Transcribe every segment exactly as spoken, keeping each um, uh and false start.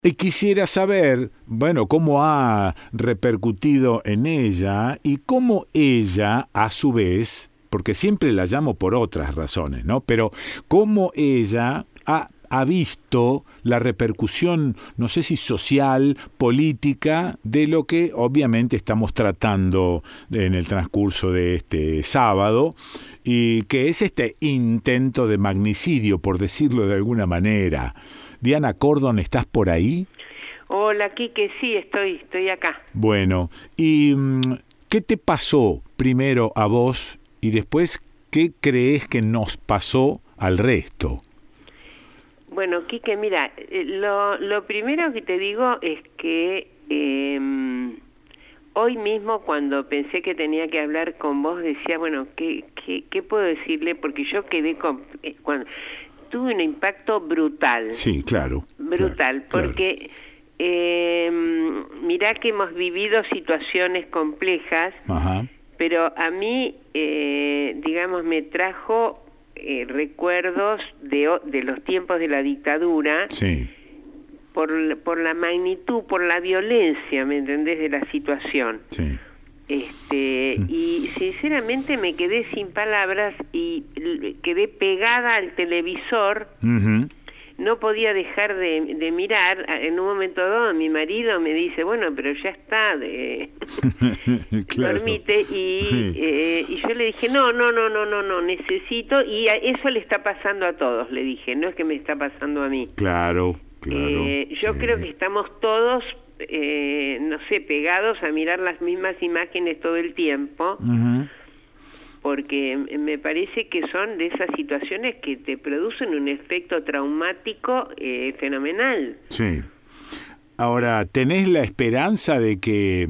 Y quisiera saber, bueno, cómo ha repercutido en ella y cómo ella, a su vez, porque siempre la llamo por otras razones, ¿no? Pero cómo ella ha, ha visto la repercusión, no sé si social, política, de lo que obviamente estamos tratando en el transcurso de este sábado, y que es este intento de magnicidio, por decirlo de alguna manera. Diana Cordon, ¿estás por ahí? Hola, Quique, sí, estoy, estoy acá. Bueno, ¿y qué te pasó primero a vos y después qué crees que nos pasó al resto? Bueno, Quique, mira, lo, lo primero que te digo es que eh, hoy mismo cuando pensé que tenía que hablar con vos decía, bueno, ¿qué, qué, qué puedo decirle? Porque yo quedé con... Eh, cuando, tuve un impacto brutal. Sí, claro. Brutal, claro, porque claro. eh, mirá que hemos vivido situaciones complejas, Ajá. pero a mí, eh, digamos, me trajo eh, recuerdos de, de los tiempos de la dictadura, sí. por, por la magnitud, por la violencia, ¿me entendés?, de la situación. Sí. Este, y sinceramente me quedé sin palabras y quedé pegada al televisor. Uh-huh. No podía dejar de, de mirar. En un momento dado mi marido me dice, bueno, pero ya está, de... claro. Dormite, y, sí. eh, y yo le dije, no, no, no, no, no, no, necesito, y a eso le está pasando a todos, le dije, no es que me está pasando a mí. Claro, claro. Eh, yo sí. creo que estamos todos... Eh, no sé, pegados a mirar las mismas imágenes todo el tiempo, uh-huh. porque me parece que son de esas situaciones que te producen un efecto traumático eh, fenomenal. Sí. Ahora, ¿tenés la esperanza de que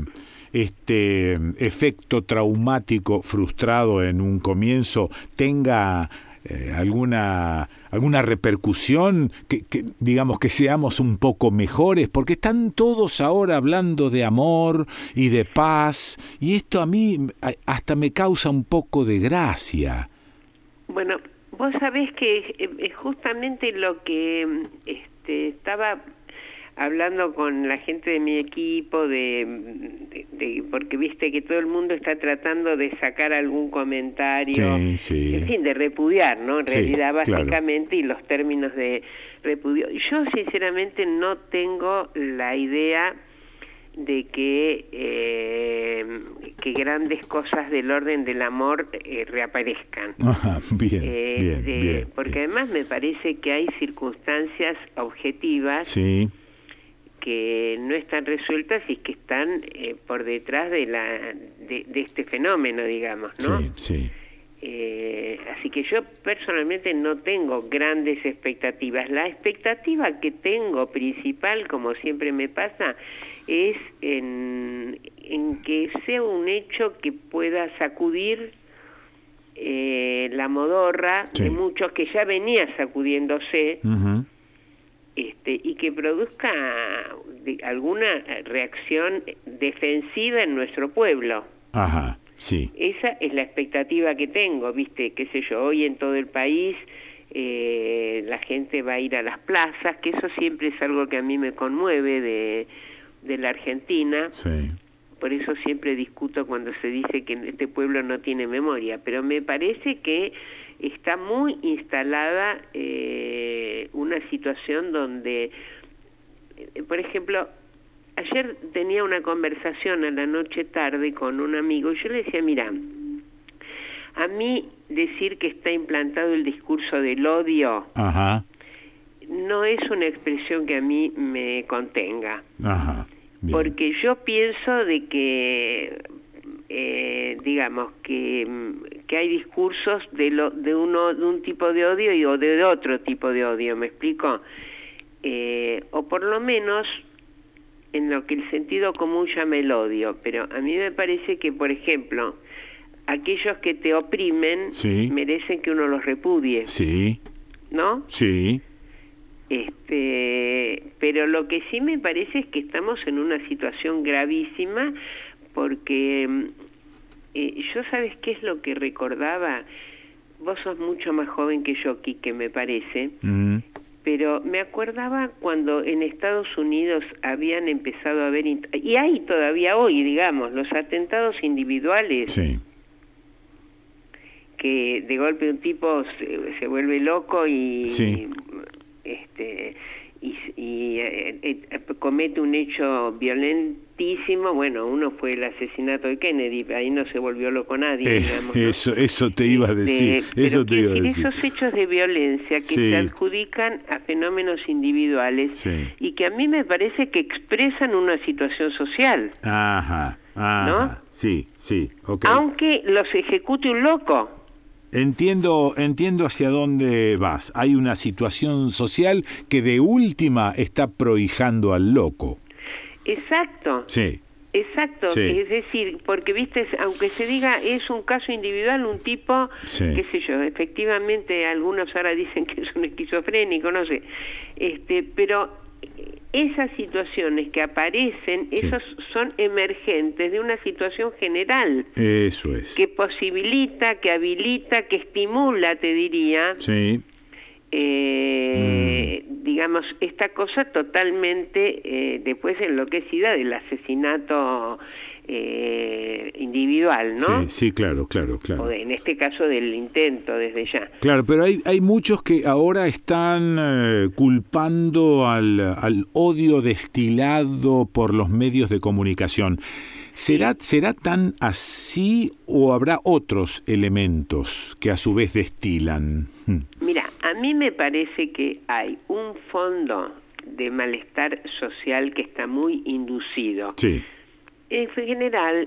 este efecto traumático frustrado en un comienzo tenga eh, alguna... alguna repercusión, que, que digamos que seamos un poco mejores, porque están todos ahora hablando de amor y de paz, y esto a mí hasta me causa un poco de gracia. Bueno, vos sabés que es justamente lo que este, estaba hablando con la gente de mi equipo, de, de, de porque viste que todo el mundo está tratando de sacar algún comentario, sí, sí. en fin, de repudiar, ¿no? En sí, realidad, básicamente, claro. Y los términos de repudio. Yo, sinceramente, no tengo la idea de que, eh, que grandes cosas del orden del amor eh, reaparezcan. Ajá, bien, eh, bien, de, bien. Porque bien. además me parece que hay circunstancias objetivas sí. que no están resueltas y que están eh, por detrás de la de, de este fenómeno, digamos, ¿no? Sí, sí. Eh, así que yo personalmente no tengo grandes expectativas. La expectativa que tengo principal, como siempre me pasa, es en, en que sea un hecho que pueda sacudir eh, la modorra sí. de muchos que ya venía sacudiéndose. Uh-huh. Este, y que produzca de, alguna reacción defensiva en nuestro pueblo. Ajá, sí. Esa es la expectativa que tengo, viste, qué sé yo, hoy en todo el país eh, la gente va a ir a las plazas, que eso siempre es algo que a mí me conmueve de, de la Argentina. Sí. Por eso siempre discuto cuando se dice que este pueblo no tiene memoria, pero me parece que está muy instalada eh, una situación donde, eh, por ejemplo, ayer tenía una conversación a la noche tarde con un amigo y yo le decía, mira, a mí decir que está implantado el discurso del odio, ajá, no es una expresión que a mí me contenga. Ajá. Bien. Porque yo pienso de que, eh, digamos, que, que hay discursos de, lo, de, uno, de un tipo de odio y o de otro tipo de odio, ¿me explico? Eh, o por lo menos en lo que el sentido común llama el odio. Pero a mí me parece que, por ejemplo, aquellos que te oprimen sí. merecen que uno los repudie. Sí. ¿No? Sí. Este, pero lo que sí me parece es que estamos en una situación gravísima porque eh, yo, ¿sabes qué es lo que recordaba? Vos sos mucho más joven que yo, Quique, me parece. Mm. pero me acordaba cuando en Estados Unidos habían empezado a haber, y hay todavía hoy, digamos, los atentados individuales, sí. que de golpe un tipo se, se vuelve loco y sí. este y, y eh, eh, comete un hecho violentísimo. Bueno, uno fue el asesinato de Kennedy, ahí no se volvió loco nadie, eh, digamos, ¿no? eso eso te iba a decir, este, eso te iba a decir, decir. Esos hechos de violencia que sí. se adjudican a fenómenos individuales, sí. y que a mí me parece que expresan una situación social. Ajá, ajá, ¿no? sí, sí, okay. Aunque los ejecute un loco. Entiendo, entiendo hacia dónde vas. Hay una situación social que de última está prohijando al loco. Exacto. Sí. Exacto, sí. Es decir, porque viste, aunque se diga es un caso individual, un tipo, sí. qué sé yo, efectivamente algunos ahora dicen que es un esquizofrénico, no sé, este, pero esas situaciones que aparecen, sí. esos son emergentes de una situación general. Eso es. Que posibilita, que habilita, que estimula, te diría. Sí. Eh, mm. digamos, esta cosa totalmente eh, después enloquecida del asesinato eh, individual, ¿no? Sí, sí, claro, claro, claro. O de, en este caso del intento, desde ya. Claro, pero hay, hay muchos que ahora están eh, culpando al, al odio destilado por los medios de comunicación. ¿Será, ¿Será tan así o habrá otros elementos que a su vez destilan? Mira, a mí me parece que hay un fondo de malestar social que está muy inducido. Sí. En general,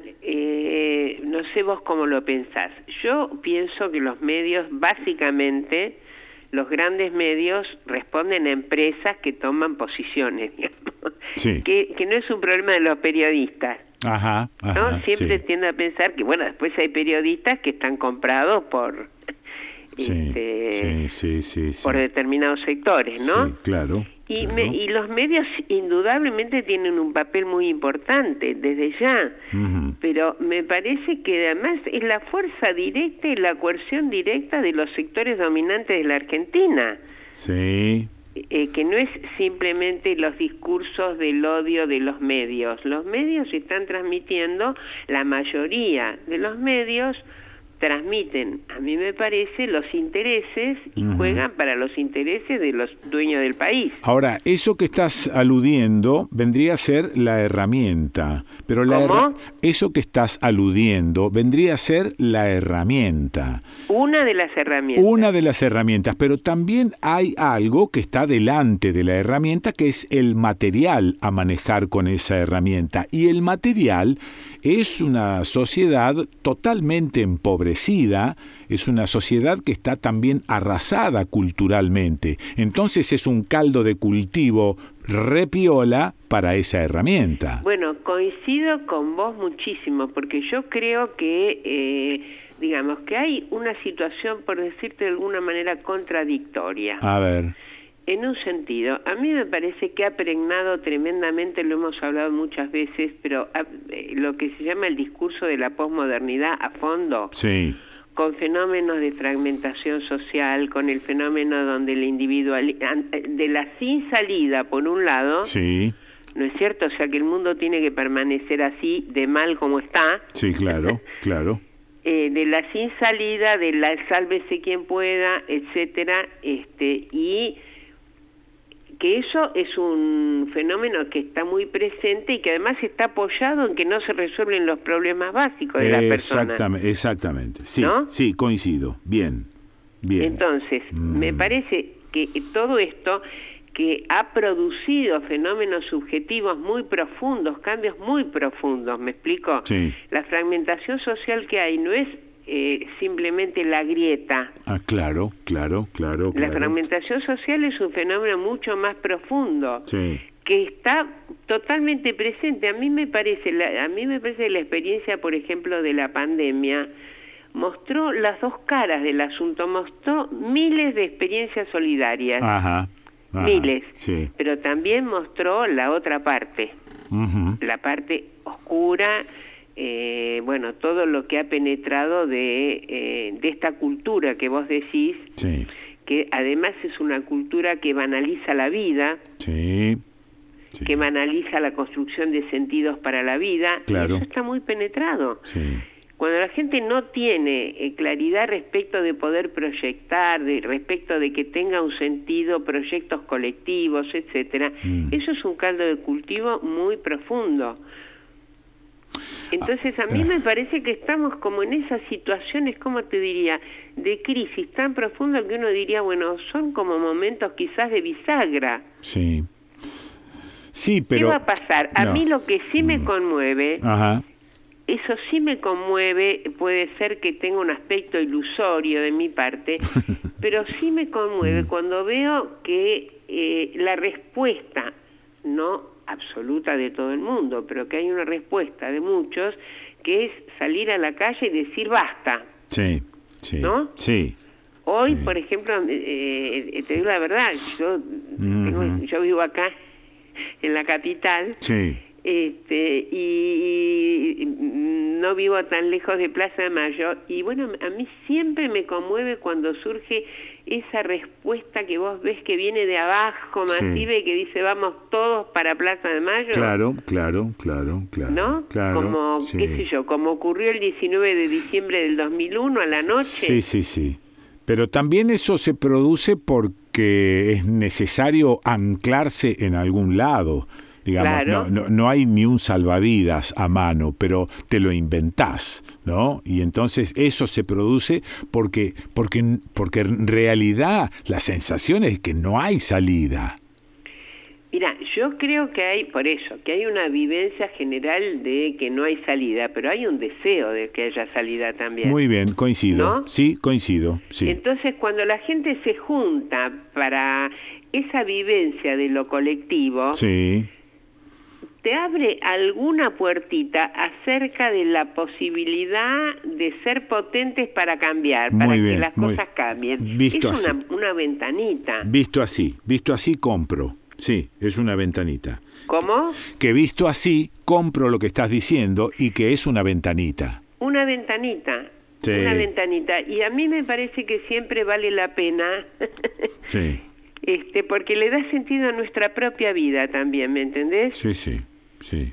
eh, no sé vos cómo lo pensás. Yo pienso que los medios, básicamente, los grandes medios responden a empresas que toman posiciones, digamos. Sí. Que, que no es un problema de los periodistas. Ajá, ajá, ¿no? Siempre sí. tiendo a pensar que, bueno, después hay periodistas que están comprados por, sí, este, sí, sí, sí, sí. por determinados sectores, ¿no? Sí, claro. Y, claro. Me, y los medios indudablemente tienen un papel muy importante desde ya, uh-huh. pero me parece que además es la fuerza directa y la coerción directa de los sectores dominantes de la Argentina. Sí. Eh, que no es simplemente los discursos del odio de los medios. Los medios están transmitiendo, la mayoría de los medios transmiten, a mí me parece, los intereses y uh-huh. juegan para los intereses de los dueños del país. Ahora, eso que estás aludiendo vendría a ser la herramienta, pero la ¿Cómo? Herra- eso que estás aludiendo vendría a ser la herramienta. Una de las herramientas. Una de las herramientas, pero también hay algo que está delante de la herramienta, que es el material a manejar con esa herramienta. Y el material es una sociedad totalmente empobrecida, es una sociedad que está también arrasada culturalmente. Entonces es un caldo de cultivo repiola para esa herramienta. Bueno, coincido con vos muchísimo, porque yo creo que, eh, digamos, que hay una situación, por decirte de alguna manera, contradictoria. A ver. En un sentido, a mí me parece que ha pregnado tremendamente, lo hemos hablado muchas veces, pero ha, eh, lo que se llama el discurso de la posmodernidad a fondo, sí. con fenómenos de fragmentación social, con el fenómeno donde el individual, de la sin salida, por un lado, sí. ¿no es cierto? O sea, que el mundo tiene que permanecer así, de mal como está. Sí, claro, claro. Eh, de la sin salida, de la sálvese quien pueda, etcétera, este, y que eso es un fenómeno que está muy presente y que además está apoyado en que no se resuelven los problemas básicos de la persona. Exactamente, exactamente. Sí, ¿no? Sí, coincido. Bien, bien. Entonces, mm. me parece que todo esto que ha producido fenómenos subjetivos muy profundos, cambios muy profundos, ¿me explico? Sí. La fragmentación social que hay no es Eh, simplemente la grieta. Ah, claro, claro, claro. La claro. fragmentación social es un fenómeno mucho más profundo, sí. que está totalmente presente. A mí me parece, la, a mí me parece la experiencia, por ejemplo, de la pandemia mostró las dos caras del asunto, mostró miles de experiencias solidarias, ajá, ajá, miles, sí. pero también mostró la otra parte, uh-huh. la parte oscura. Eh, bueno, todo lo que ha penetrado de, eh, de esta cultura que vos decís, sí. que además es una cultura que banaliza la vida, sí, sí. que banaliza la construcción de sentidos para la vida, claro. y eso está muy penetrado. Sí. Cuando la gente no tiene eh, claridad respecto de poder proyectar, de, respecto de que tenga un sentido, proyectos colectivos, etcétera, mm. eso es un caldo de cultivo muy profundo. Entonces a mí me parece que estamos como en esas situaciones, ¿cómo te diría?, de crisis tan profunda que uno diría, bueno, son como momentos quizás de bisagra. Sí. Sí, pero... ¿Qué va a pasar? A no. mí lo que sí me conmueve, Ajá. eso sí me conmueve, puede ser que tenga un aspecto ilusorio de mi parte, pero sí me conmueve cuando veo que eh, la respuesta, no absoluta de todo el mundo, pero que hay una respuesta de muchos, que es salir a la calle y decir basta. Sí, sí. ¿No? Sí. Hoy, sí. por ejemplo, eh, te digo la verdad, yo, uh-huh. tengo, yo vivo acá en la capital, sí. este, y, y no vivo tan lejos de Plaza de Mayo, y bueno, a mí siempre me conmueve cuando surge esa respuesta que vos ves que viene de abajo, masiva, sí. y que dice vamos todos para Plaza de Mayo. Claro, claro, claro, claro. ¿No? Claro, como, sí. qué sé yo, como ocurrió el diecinueve de diciembre del dos mil uno a la noche. Sí, sí, sí. Pero también eso se produce porque es necesario anclarse en algún lado. Digamos, claro. no, no, no hay ni un salvavidas a mano, pero te lo inventás, ¿no? Y entonces eso se produce porque, porque, porque en realidad la sensación es que no hay salida. Mira, yo creo que hay, por eso, que hay una vivencia general de que no hay salida, pero hay un deseo de que haya salida también. Muy bien, coincido. ¿No? Sí, coincido. Sí. Entonces, cuando la gente se junta para esa vivencia de lo colectivo, sí. te abre alguna puertita acerca de la posibilidad de ser potentes para cambiar, muy para bien, que las cosas cambien. Visto es así. Una, una ventanita. Visto así, visto así compro. Sí, es una ventanita. ¿Cómo? Que visto así, compro lo que estás diciendo y que es una ventanita. Una ventanita. Sí. Una ventanita. Y a mí me parece que siempre vale la pena. Sí. Este, porque le da sentido a nuestra propia vida también, ¿me entendés? Sí, sí, sí.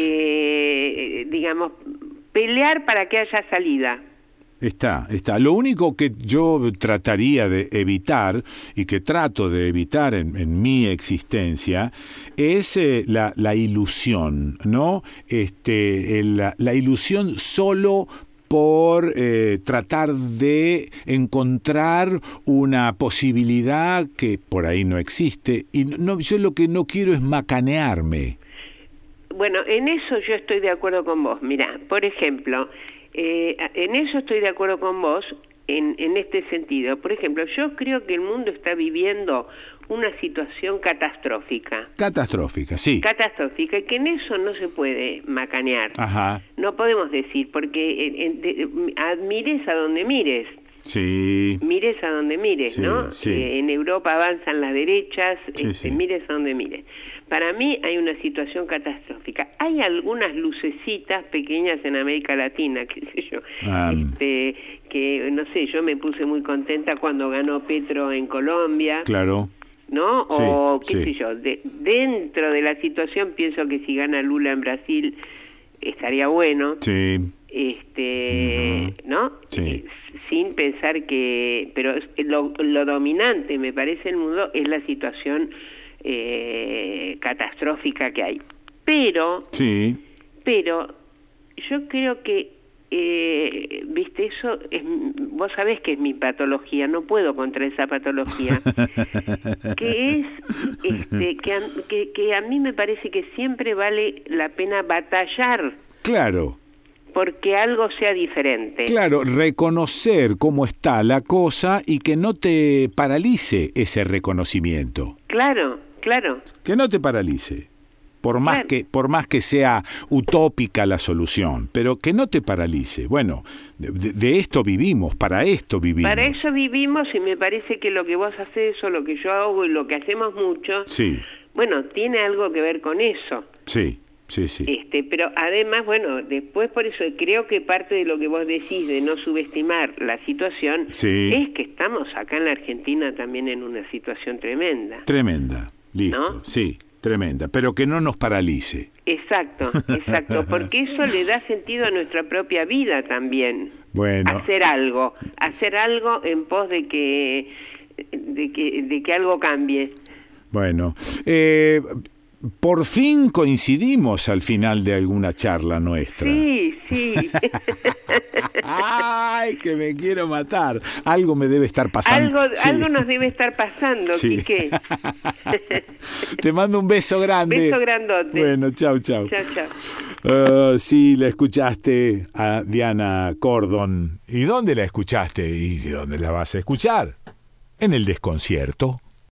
Eh, digamos, pelear para que haya salida. Está, está. Lo único que yo trataría de evitar, y que trato de evitar en, en mi existencia, es eh, la, la ilusión, ¿no? Este, el, la, la ilusión solo por eh, tratar de encontrar una posibilidad que por ahí no existe. Y no, yo lo que no quiero es macanearme. Bueno, en eso yo estoy de acuerdo con vos. Mirá, por ejemplo... Eh, en eso estoy de acuerdo con vos, en, en este sentido. Por ejemplo, yo creo que el mundo está viviendo una situación catastrófica. Catastrófica, sí. Catastrófica, y que en eso no se puede macanear. Ajá. No podemos decir, porque en, en, de, admires a donde mires. Sí. Mires a donde mires, sí, ¿no? Sí. Eh, en Europa avanzan las derechas, sí, este, sí. mires a donde mires. Para mí hay una situación catastrófica. Hay algunas lucecitas pequeñas en América Latina, qué sé yo, um. este, que no sé, yo me puse muy contenta cuando ganó Petro en Colombia. Claro. ¿No? O sí, qué sí. sé yo, de, dentro de la situación pienso que si gana Lula en Brasil estaría bueno. Sí. Este, uh-huh. ¿no? Sí. Sin pensar que, pero lo, lo dominante me parece en el mundo es la situación eh, catastrófica que hay. Pero, sí. pero yo creo que, eh, viste, eso es, vos sabés que es mi patología, no puedo contra esa patología, que es, este, que a, que, que a mí me parece que siempre vale la pena batallar. Claro. Porque algo sea diferente. Claro, reconocer cómo está la cosa y que no te paralice ese reconocimiento. Claro, claro. Que no te paralice. Por más claro. que por más que sea utópica la solución, pero que no te paralice. Bueno, de, de esto vivimos, para esto vivimos. Para eso vivimos y me parece que lo que vos haces o lo que yo hago y lo que hacemos mucho, sí. bueno, tiene algo que ver con eso. Sí. sí, sí. Este, pero además, bueno, después por eso creo que parte de lo que vos decís de no subestimar la situación sí. es que estamos acá en la Argentina también en una situación tremenda. Tremenda, listo, ¿no? Sí, tremenda, pero que no nos paralice. Exacto, exacto, porque eso le da sentido a nuestra propia vida también. Bueno. Hacer algo, hacer algo en pos de que, de que, de que algo cambie. Bueno, eh, por fin coincidimos al final de alguna charla nuestra. Sí, sí. ¡Ay, que me quiero matar! Algo me debe estar pasando. Algo, sí. algo nos debe estar pasando, sí. Quique. Te mando un beso grande. Beso grandote. Bueno, chau, chau. Chau, chau. Uh, sí, la escuchaste a Diana Cordon. ¿Y dónde la escuchaste? ¿Y dónde la vas a escuchar? En el desconcierto.